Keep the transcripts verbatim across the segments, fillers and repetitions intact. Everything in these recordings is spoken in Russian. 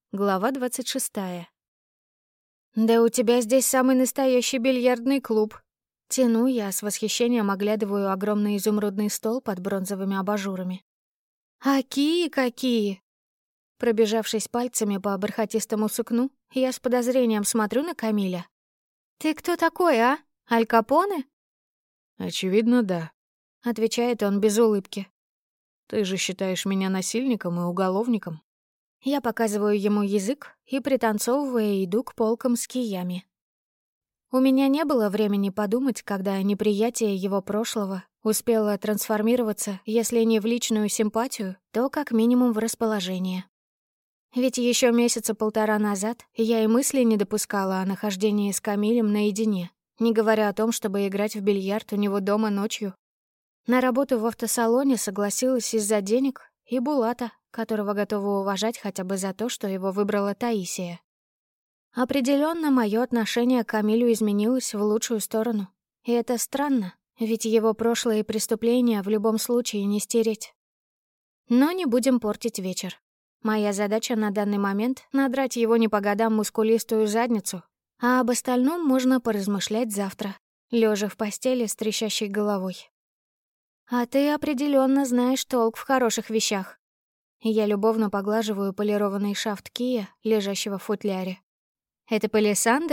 Глава двадцать шестая. «Да у тебя здесь самый настоящий бильярдный клуб». Тяну я, с восхищением оглядываю огромный изумрудный стол под бронзовыми абажурами. «А кии какие!» Пробежавшись пальцами по бархатистому сукну, я с подозрением смотрю на Камиля. «Ты кто такой, а? Аль Капоне?» «Очевидно, да», — отвечает он без улыбки. «Ты же считаешь меня насильником и уголовником». Я показываю ему язык и, пританцовывая, иду к полкам с киями. У меня не было времени подумать, когда неприятие его прошлого успело трансформироваться, если не в личную симпатию, то как минимум в расположение. Ведь еще месяца полтора назад я и мысли не допускала о нахождении с Камилем наедине, не говоря о том, чтобы играть в бильярд у него дома ночью. На работу в автосалоне согласилась из-за денег и Булата, которого готова уважать хотя бы за то, что его выбрала Таисия. Определенно, мое отношение к Камилю изменилось в лучшую сторону. И это странно, ведь его прошлые преступления в любом случае не стереть. Но не будем портить вечер. Моя задача на данный момент — надрать его не по годам мускулистую задницу, а об остальном можно поразмышлять завтра, лежа в постели с трещащей головой. «А ты определенно знаешь толк в хороших вещах». Я любовно поглаживаю полированный шафт кия, лежащего в футляре. «Это палисандр?»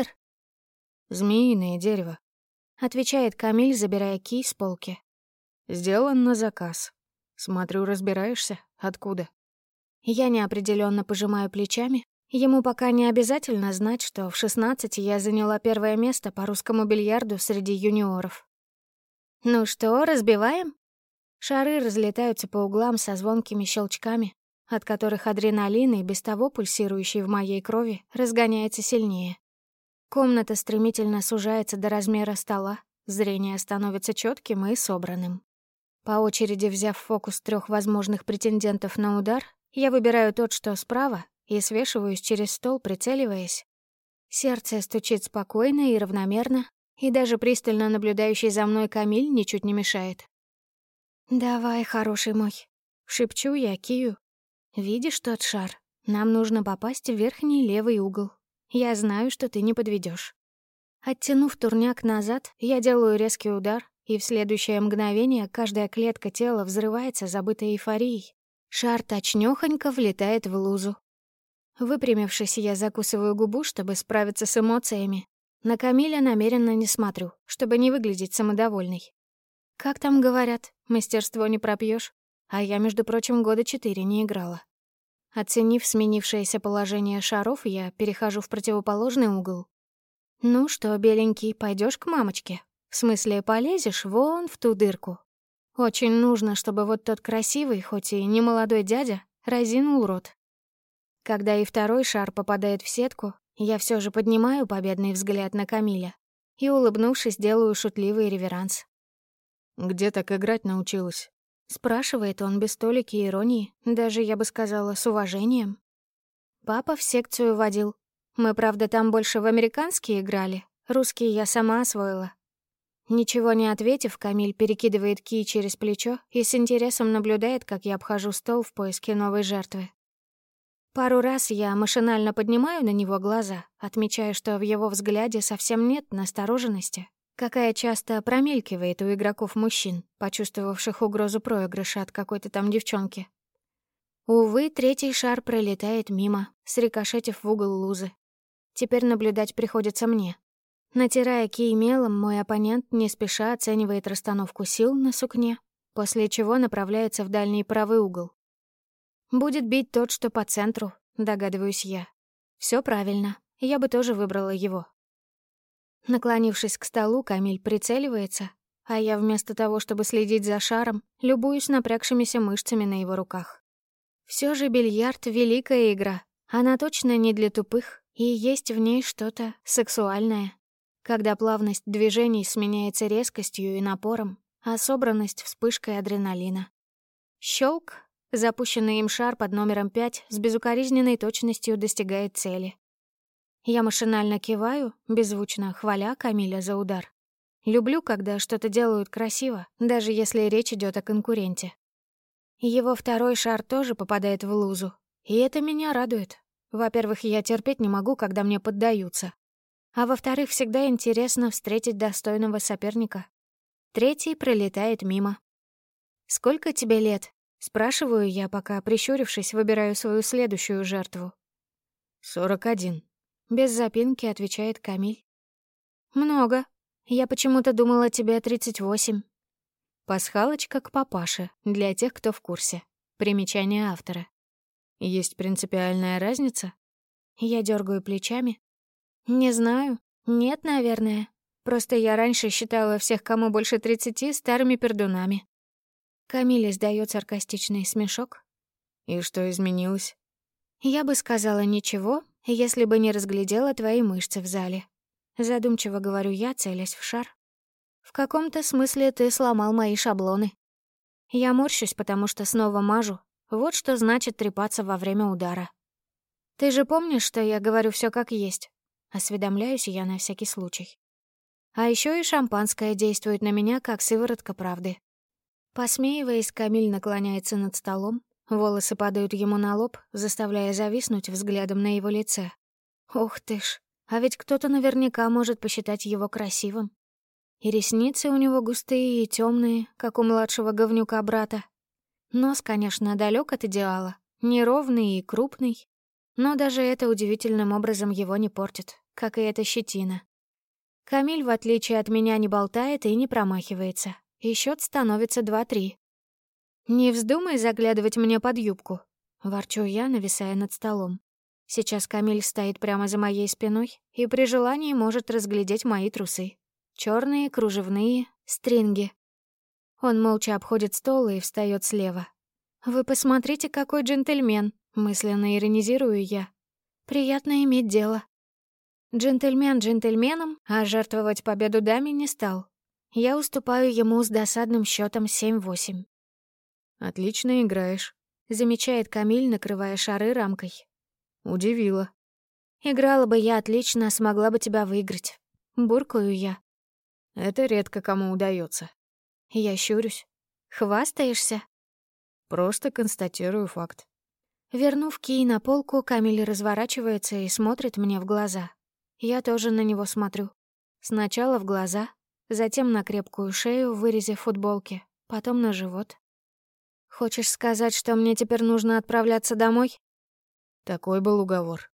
«Змеиное дерево», — отвечает Камиль, забирая кий с полки. «Сделан на заказ. Смотрю, разбираешься, откуда?» Я неопределенно пожимаю плечами. Ему пока не обязательно знать, что в шестнадцать я заняла первое место по русскому бильярду среди юниоров. «Ну что, разбиваем?» Шары разлетаются по углам со звонкими щелчками, от которых адреналин, и без того пульсирующий в моей крови, разгоняется сильнее. Комната стремительно сужается до размера стола, зрение становится четким и собранным. По очереди взяв в фокус трех возможных претендентов на удар, я выбираю тот, что справа, и свешиваюсь через стол, прицеливаясь. Сердце стучит спокойно и равномерно, и даже пристально наблюдающий за мной Камиль ничуть не мешает. «Давай, хороший мой», — шепчу я Кию. «Видишь тот шар? Нам нужно попасть в верхний левый угол. Я знаю, что ты не подведешь». Оттянув турняк назад, я делаю резкий удар, и в следующее мгновение каждая клетка тела взрывается забытой эйфорией. Шар точнёхонько влетает в лузу. Выпрямившись, я закусываю губу, чтобы справиться с эмоциями. На Камиля намеренно не смотрю, чтобы не выглядеть самодовольной. Как там говорят, мастерство не пропьёшь, а я, между прочим, года четыре не играла. Оценив сменившееся положение шаров, я перехожу в противоположный угол. «Ну что, беленький, пойдёшь к мамочке? В смысле, полезешь вон в ту дырку? Очень нужно, чтобы вот тот красивый, хоть и не молодой дядя, разинул рот». Когда и второй шар попадает в сетку, я всё же поднимаю победный взгляд на Камиля и, улыбнувшись, делаю шутливый реверанс. «Где так играть научилась?» — спрашивает он без толики иронии, даже, я бы сказала, с уважением. «Папа в секцию водил. Мы, правда, там больше в американские играли. Русские я сама освоила». Ничего не ответив, Камиль перекидывает кий через плечо и с интересом наблюдает, как я обхожу стол в поиске новой жертвы. Пару раз я машинально поднимаю на него глаза, отмечая, что в его взгляде совсем нет настороженности, какая часто промелькивает у игроков-мужчин, почувствовавших угрозу проигрыша от какой-то там девчонки. Увы, третий шар пролетает мимо, срикошетив в угол лузы. Теперь наблюдать приходится мне. Натирая кий мелом, мой оппонент не спеша оценивает расстановку сил на сукне, после чего направляется в дальний правый угол. Будет бить тот, что по центру, догадываюсь я. Все правильно, я бы тоже выбрала его. Наклонившись к столу, Камиль прицеливается, а я вместо того, чтобы следить за шаром, любуюсь напрягшимися мышцами на его руках. Все же бильярд — великая игра. Она точно не для тупых, и есть в ней что-то сексуальное. Когда плавность движений сменяется резкостью и напором, а собранность — вспышкой адреналина. Щелк! Запущенный им шар под номером пять с безукоризненной точностью достигает цели. Я машинально киваю, беззвучно хваля Камиля за удар. Люблю, когда что-то делают красиво, даже если речь идет о конкуренте. Его второй шар тоже попадает в лузу, и это меня радует. Во-первых, я терпеть не могу, когда мне поддаются. А во-вторых, всегда интересно встретить достойного соперника. Третий пролетает мимо. «Сколько тебе лет?» — спрашиваю я, пока, прищурившись, выбираю свою следующую жертву. «Сорок один», — без запинки отвечает Камиль. «Много. Я почему-то думала, тебе тридцать восемь». Пасхалочка к папаше, для тех, кто в курсе. Примечание автора. «Есть принципиальная разница?» Я дергаю плечами. «Не знаю. Нет, наверное. Просто я раньше считала всех, кому больше тридцати, старыми пердунами». Камиль издает саркастичный смешок. «И что изменилось?» «Я бы сказала ничего, если бы не разглядела твои мышцы в зале». Задумчиво говорю я, целясь в шар. «В каком-то смысле ты сломал мои шаблоны». Я морщусь, потому что снова мажу. Вот что значит трепаться во время удара. «Ты же помнишь, что я говорю все как есть?» Осведомляюсь я на всякий случай. А еще и шампанское действует на меня, как сыворотка правды. Посмеиваясь, Камиль наклоняется над столом. Волосы падают ему на лоб, заставляя зависнуть взглядом на его лице. Ух ты ж, а ведь кто-то наверняка может посчитать его красивым. И ресницы у него густые и темные, как у младшего говнюка брата. Нос, конечно, далек от идеала, неровный и крупный, но даже это удивительным образом его не портит, как и эта щетина. Камиль, в отличие от меня, не болтает и не промахивается, и счет становится два-три. «Не вздумай заглядывать мне под юбку», — ворчу я, нависая над столом. Сейчас Камиль стоит прямо за моей спиной и при желании может разглядеть мои трусы. Черные, кружевные, стринги. Он молча обходит стол и встает слева. «Вы посмотрите, какой джентльмен», — мысленно иронизирую я. «Приятно иметь дело». Джентльмен джентльменом, а жертвовать победу даме не стал. Я уступаю ему с досадным счетом семь-восемь. «Отлично играешь», — замечает Камиль, накрывая шары рамкой. «Удивила». «Играла бы я отлично, смогла бы тебя выиграть». Буркаю я. «Это редко кому удается». Я щурюсь. «Хвастаешься?» «Просто констатирую факт». Вернув кий на полку, Камиль разворачивается и смотрит мне в глаза. Я тоже на него смотрю. Сначала в глаза, затем на крепкую шею в вырезе футболки, потом на живот. «Хочешь сказать, что мне теперь нужно отправляться домой?» Такой был уговор.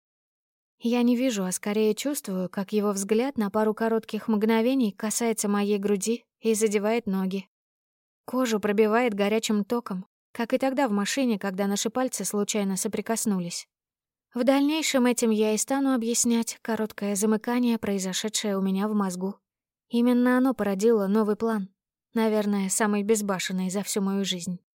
Я не вижу, а скорее чувствую, как его взгляд на пару коротких мгновений касается моей груди и задевает ноги. Кожу пробивает горячим током, как и тогда в машине, когда наши пальцы случайно соприкоснулись. В дальнейшем этим я и стану объяснять короткое замыкание, произошедшее у меня в мозгу. Именно оно породило новый план. Наверное, самый безбашенный за всю мою жизнь.